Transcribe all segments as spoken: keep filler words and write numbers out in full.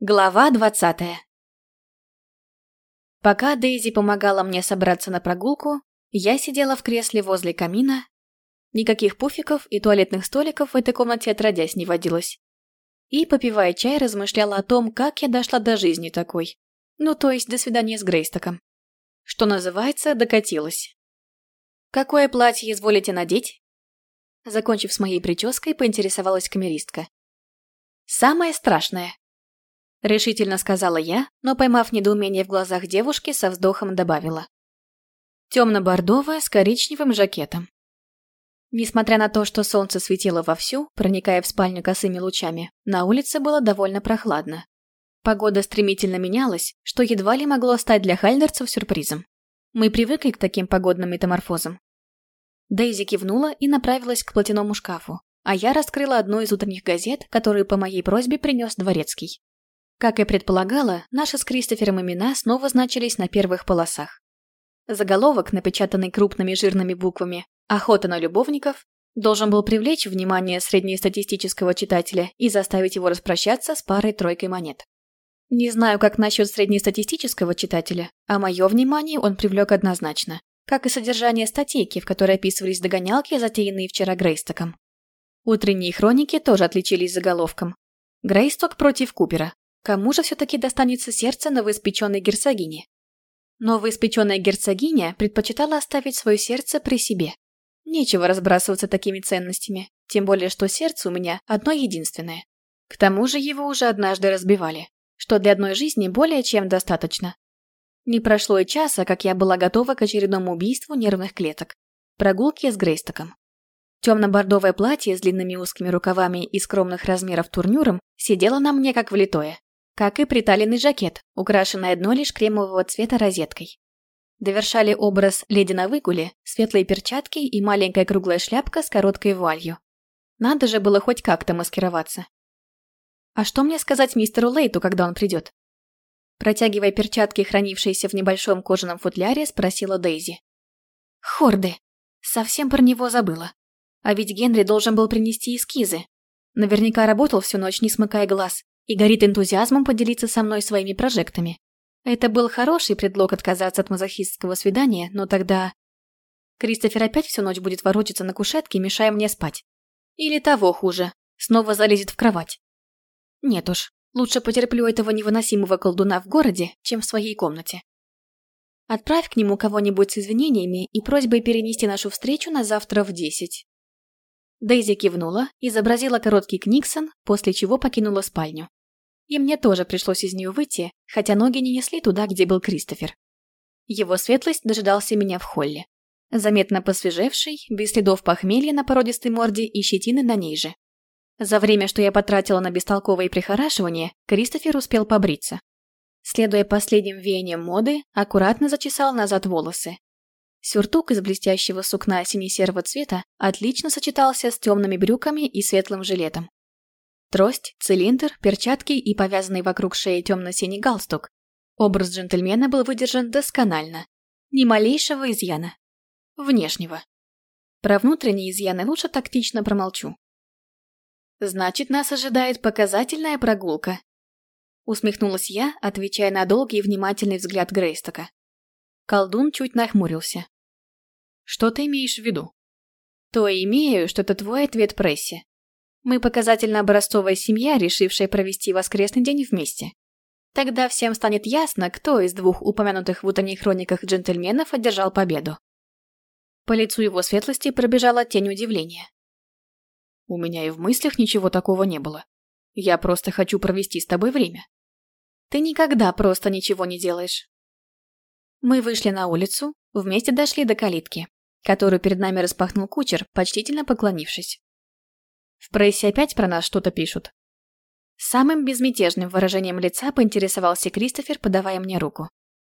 Глава двадцатая. Пока Дейзи помогала мне собраться на прогулку, я сидела в кресле возле камина. Никаких пуфиков и туалетных столиков в этой комнате отродясь не водилось. И, попивая чай, размышляла о том, как я дошла до жизни такой. Ну, то есть до свидания с Грейстоком. Что называется, докатилась. «Какое платье изволите надеть?» Закончив с моей прической, поинтересовалась камеристка. «Самое страшное», — решительно сказала я, но, поймав недоумение в глазах девушки, со вздохом добавила. Темно-бордовое с коричневым жакетом. Несмотря на то, что солнце светило вовсю, проникая в спальню косыми лучами, на улице было довольно прохладно. Погода стремительно менялась, что едва ли могло стать для хальдерцев сюрпризом. Мы привыкли к таким погодным метаморфозам. Дейзи кивнула и направилась к платяному шкафу, а я раскрыла одну из утренних газет, которую по моей просьбе принес дворецкий. Как и предполагала, наши с Кристофером имена снова значились на первых полосах. Заголовок, напечатанный крупными жирными буквами «Охота на любовников», должен был привлечь внимание среднестатистического читателя и заставить его распрощаться с парой-тройкой монет. Не знаю, как насчет среднестатистического читателя, а мое внимание он привлек однозначно, как и содержание статейки, в которой описывались догонялки, затеянные вчера Грейстоком. Утренние хроники тоже отличились заголовком «Грейсток против Купера. Кому же все-таки достанется сердце новоиспеченной герцогини?» Новоиспеченная герцогиня предпочитала оставить свое сердце при себе. Нечего разбрасываться такими ценностями, тем более что сердце у меня одно единственное. К тому же его уже однажды разбивали, что для одной жизни более чем достаточно. Не прошло и часа, как я была готова к очередному убийству нервных клеток. Прогулке с Грейстоком. Темно-бордовое платье с длинными узкими рукавами и скромных размеров турнюром сидело на мне как влитое. Как и приталенный жакет, украшенный одной лишь кремового цвета розеткой. Довершали образ леди на выгуле, светлые перчатки и маленькая круглая шляпка с короткой вуалью. Надо же было хоть как-то маскироваться. А что мне сказать мистеру Лейту, когда он придет? Протягивая перчатки, хранившиеся в небольшом кожаном футляре, спросила Дейзи. Хорды. Совсем про него забыла. А ведь Генри должен был принести эскизы. Наверняка работал всю ночь, не смыкая глаз, и горит энтузиазмом поделиться со мной своими прожектами. Это был хороший предлог отказаться от мазохистского свидания, но тогда... Кристофер опять всю ночь будет ворочаться на кушетке, мешая мне спать. Или того хуже, снова залезет в кровать. Нет уж, лучше потерплю этого невыносимого колдуна в городе, чем в своей комнате. Отправь к нему кого-нибудь с извинениями и просьбой перенести нашу встречу на завтра в десять. Дейзи кивнула, изобразила короткий книксон, после чего покинула спальню. И мне тоже пришлось из нее выйти, хотя ноги не несли туда, где был Кристофер. Его светлость дожидался меня в холле. Заметно посвежевший, без следов похмелья на породистой морде и щетины на ней же. За время, что я потратила на бестолковое прихорашивание, Кристофер успел побриться. Следуя последним веяниям моды, аккуратно зачесал назад волосы. Сюртук из блестящего сукна сине-серого цвета отлично сочетался с темными брюками и светлым жилетом. Трость, цилиндр, перчатки и повязанный вокруг шеи темно-синий галстук. Образ джентльмена был выдержан досконально. Ни малейшего изъяна. Внешнего. Про внутренние изъяны лучше тактично промолчу. «Значит, нас ожидает показательная прогулка», — усмехнулась я, отвечая на долгий и внимательный взгляд Грейстока. Колдун чуть нахмурился. «Что ты имеешь в виду?» «То и имею, что это твой ответ прессе. Мы показательно-образцовая семья, решившая провести воскресный день вместе. Тогда всем станет ясно, кто из двух упомянутых в утренних хрониках джентльменов одержал победу». По лицу его светлости пробежала тень удивления. «У меня и в мыслях ничего такого не было. Я просто хочу провести с тобой время». «Ты никогда просто ничего не делаешь». Мы вышли на улицу, вместе дошли до калитки, которую перед нами распахнул кучер, почтительно поклонившись. В прессе опять про нас что-то пишут. Самым безмятежным выражением лица поинтересовался Кристофер, подавая мне руку.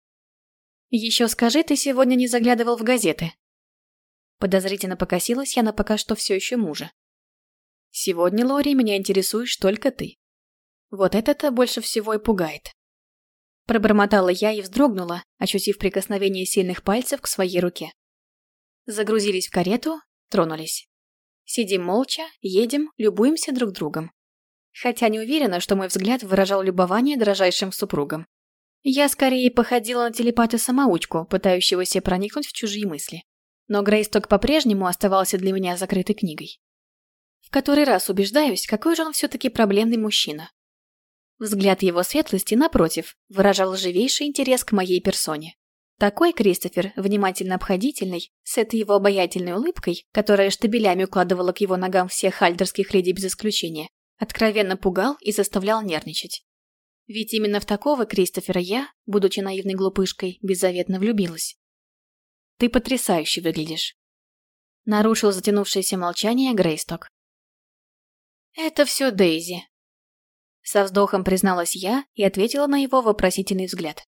«Еще скажи, ты сегодня не заглядывал в газеты?» Подозрительно покосилась я на пока что все еще мужа. «Сегодня, Лори, меня интересуешь только ты. Вот это-то больше всего и пугает». Пробормотала я и вздрогнула, ощутив прикосновение сильных пальцев к своей руке. Загрузились в карету, тронулись. Сидим молча, едем, любуемся друг другом. хотя не уверена, что мой взгляд выражал любование дрожайшим супругом. Я скорее походила на телепата-самоучку, пытающегося проникнуть в чужие мысли. Но Грейсток по-прежнему оставался для меня закрытой книгой. В который раз убеждаюсь, какой же он все-таки проблемный мужчина. Взгляд его светлости, напротив, выражал живейший интерес к моей персоне. Такой Кристофер, внимательно обходительный, с этой его обаятельной улыбкой, которая штабелями укладывала к его ногам всех хальдерских леди без исключения, откровенно пугал и заставлял нервничать. Ведь именно в такого Кристофера я, будучи наивной глупышкой, беззаветно влюбилась. «Ты потрясающе выглядишь», — нарушил затянувшееся молчание Грейсток. «Это все Дейзи», — со вздохом призналась я и ответила на его вопросительный взгляд.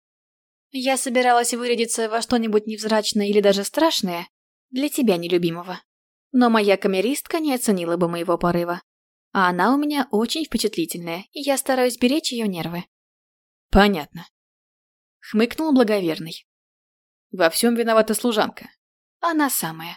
«Я собиралась вырядиться во что-нибудь невзрачное или даже страшное для тебя, нелюбимого. Но моя камеристка не оценила бы моего порыва. А она у меня очень впечатлительная, и я стараюсь беречь ее нервы». «Понятно», — хмыкнул благоверный. «Во всем виновата служанка». «Она самая».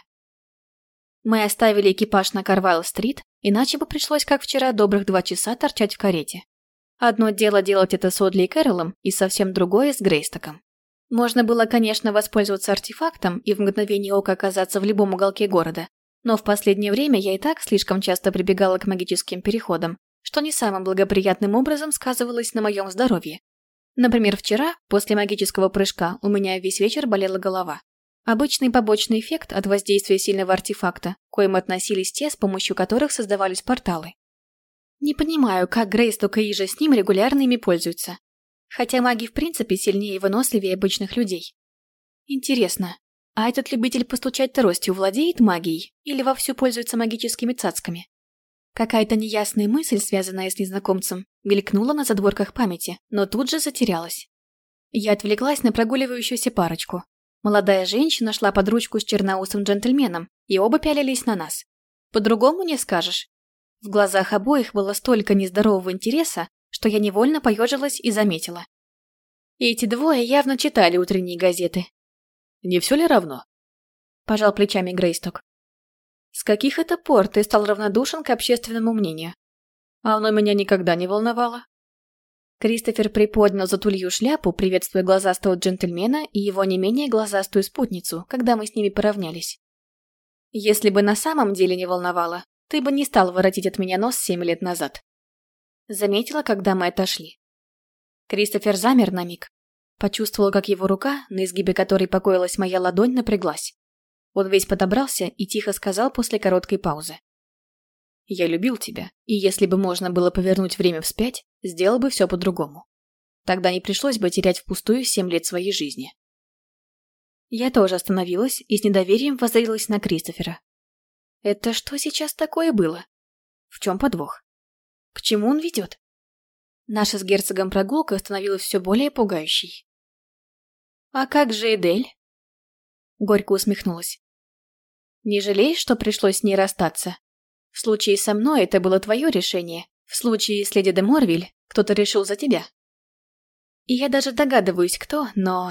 Мы оставили экипаж на Карвайл-стрит, иначе бы пришлось, как вчера, добрых два часа торчать в карете. Одно дело делать это с Одли и Кэролом, и совсем другое с Грейстоком. Можно было, конечно, воспользоваться артефактом и в мгновение ока оказаться в любом уголке города, но в последнее время я и так слишком часто прибегала к магическим переходам, что не самым благоприятным образом сказывалось на моем здоровье. Например, вчера, после магического прыжка, у меня весь вечер болела голова. Обычный побочный эффект от воздействия сильного артефакта, к коим относились те, с помощью которых создавались порталы. Не понимаю, как Грейсток и Ижа с ним регулярно ими пользуются. Хотя маги в принципе сильнее и выносливее обычных людей. Интересно, а этот любитель постучать тростью владеет магией или вовсю пользуется магическими цацками? Какая-то неясная мысль, связанная с незнакомцем, мелькнула на задворках памяти, но тут же затерялась. Я отвлеклась на прогуливающуюся парочку. Молодая женщина шла под ручку с черноусым джентльменом, и оба пялились на нас. По-другому не скажешь. В глазах обоих было столько нездорового интереса, что я невольно поежилась и заметила. Эти двое явно читали утренние газеты. «Не все ли равно?» – пожал плечами Грейсток. «С каких это пор ты стал равнодушен к общественному мнению? А оно меня никогда не волновало». Кристофер приподнял за тулью шляпу, приветствуя глазастого джентльмена и его не менее глазастую спутницу, когда мы с ними поравнялись. «Если бы на самом деле не волновало, ты бы не стал воротить от меня нос семь лет назад». Заметила, когда мы отошли. Кристофер замер на миг. Почувствовал, как его рука, на изгибе которой покоилась моя ладонь, напряглась. Он весь подобрался и тихо сказал после короткой паузы. «Я любил тебя, и если бы можно было повернуть время вспять, сделал бы все по-другому. Тогда не пришлось бы терять впустую семь лет своей жизни». Я тоже остановилась и с недоверием воззрелась на Кристофера. Это что сейчас такое было? В чем подвох? К чему он ведет? Наша с герцогом прогулка становилась все более пугающей. «А как же Эдель?» Горько усмехнулась. «Не жалеешь, что пришлось с ней расстаться? В случае со мной это было твое решение, в случае с леди де Морвиль кто-то решил за тебя. И я даже догадываюсь, кто, но...»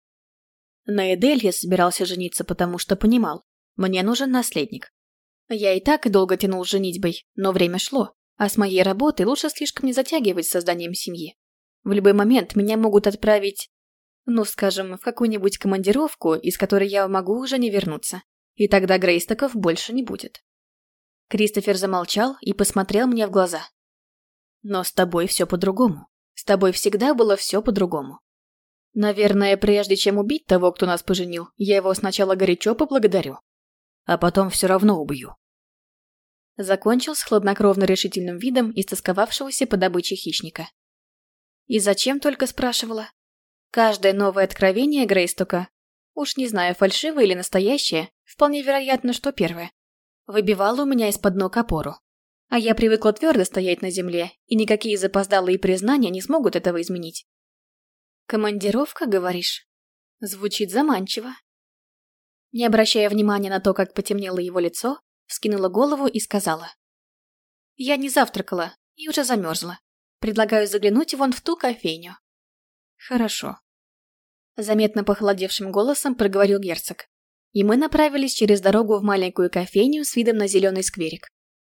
На Эдель я собирался жениться, потому что понимал, мне нужен наследник. Я и так долго тянул с женитьбой, но время шло. А с моей работой лучше слишком не затягивать с созданием семьи. В любой момент меня могут отправить, ну, скажем, в какую-нибудь командировку, из которой я могу уже не вернуться. И тогда Грейстоков больше не будет. Кристофер замолчал и посмотрел мне в глаза. «Но с тобой все по-другому. С тобой всегда было все по-другому. Наверное, прежде чем убить того, кто нас поженил, я его сначала горячо поблагодарю. А потом все равно убью». Закончил с хладнокровно решительным видом истосковавшегося по добыче хищника. И зачем только спрашивала? Каждое новое откровение Грейстока, уж не знаю, фальшивое или настоящее, вполне вероятно, что первое, выбивало у меня из-под ног опору. А я привыкла твердо стоять на земле, и никакие запоздалые признания не смогут этого изменить. «Командировка, говоришь?» Звучит заманчиво. Не обращая внимания на то, как потемнело его лицо, вскинула голову и сказала. «Я не завтракала и уже замерзла. Предлагаю заглянуть вон в ту кофейню». «Хорошо», — заметно похолодевшим голосом проговорил герцог. И мы направились через дорогу в маленькую кофейню с видом на зеленый скверик.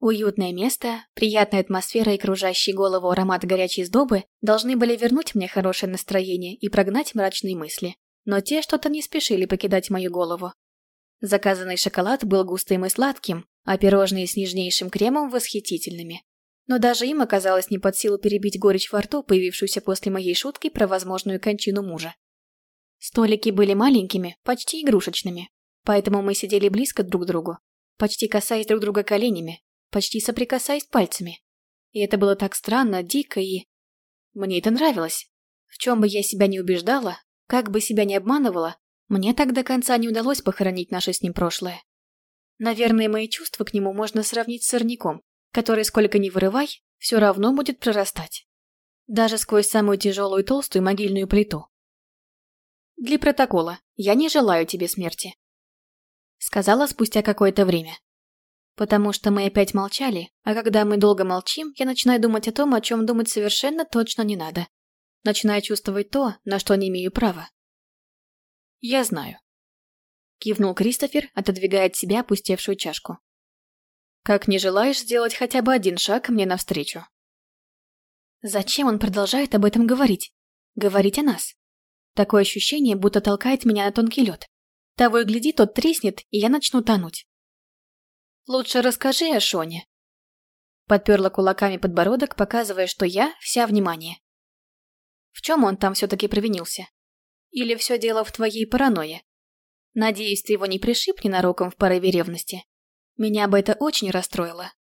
Уютное место, приятная атмосфера и кружащий голову аромат горячей сдобы должны были вернуть мне хорошее настроение и прогнать мрачные мысли. Но те что-то не спешили покидать мою голову. Заказанный шоколад был густым и сладким, а пирожные с нежнейшим кремом восхитительными. Но даже им оказалось не под силу перебить горечь во рту, появившуюся после моей шутки про возможную кончину мужа. Столики были маленькими, почти игрушечными, поэтому мы сидели близко друг к другу, почти касаясь друг друга коленями, почти соприкасаясь пальцами. И это было так странно, дико и... Мне это нравилось. В чем бы я себя не убеждала, как бы себя не обманывала, мне так до конца не удалось похоронить наше с ним прошлое. Наверное, мои чувства к нему можно сравнить с сорняком, который, сколько ни вырывай, все равно будет прорастать. Даже сквозь самую тяжелую и толстую могильную плиту. «Для протокола, я не желаю тебе смерти», — сказала спустя какое-то время. Потому что мы опять молчали, а когда мы долго молчим, я начинаю думать о том, о чем думать совершенно точно не надо. Начинаю чувствовать то, на что не имею права. «Я знаю», — кивнул Кристофер, отодвигая от себя опустевшую чашку. «Как не желаешь сделать хотя бы один шаг мне навстречу?» Зачем он продолжает об этом говорить? Говорить о нас? Такое ощущение, будто толкает меня на тонкий лед. Того и гляди, тот треснет, и я начну тонуть. «Лучше расскажи о Шоне». Подперла кулаками подбородок, показывая, что я вся внимание. В чем он там все-таки провинился? Или все дело в твоей паранойе? Надеюсь, ты его не пришиб ненароком в порыве ревности. Меня бы это очень расстроило.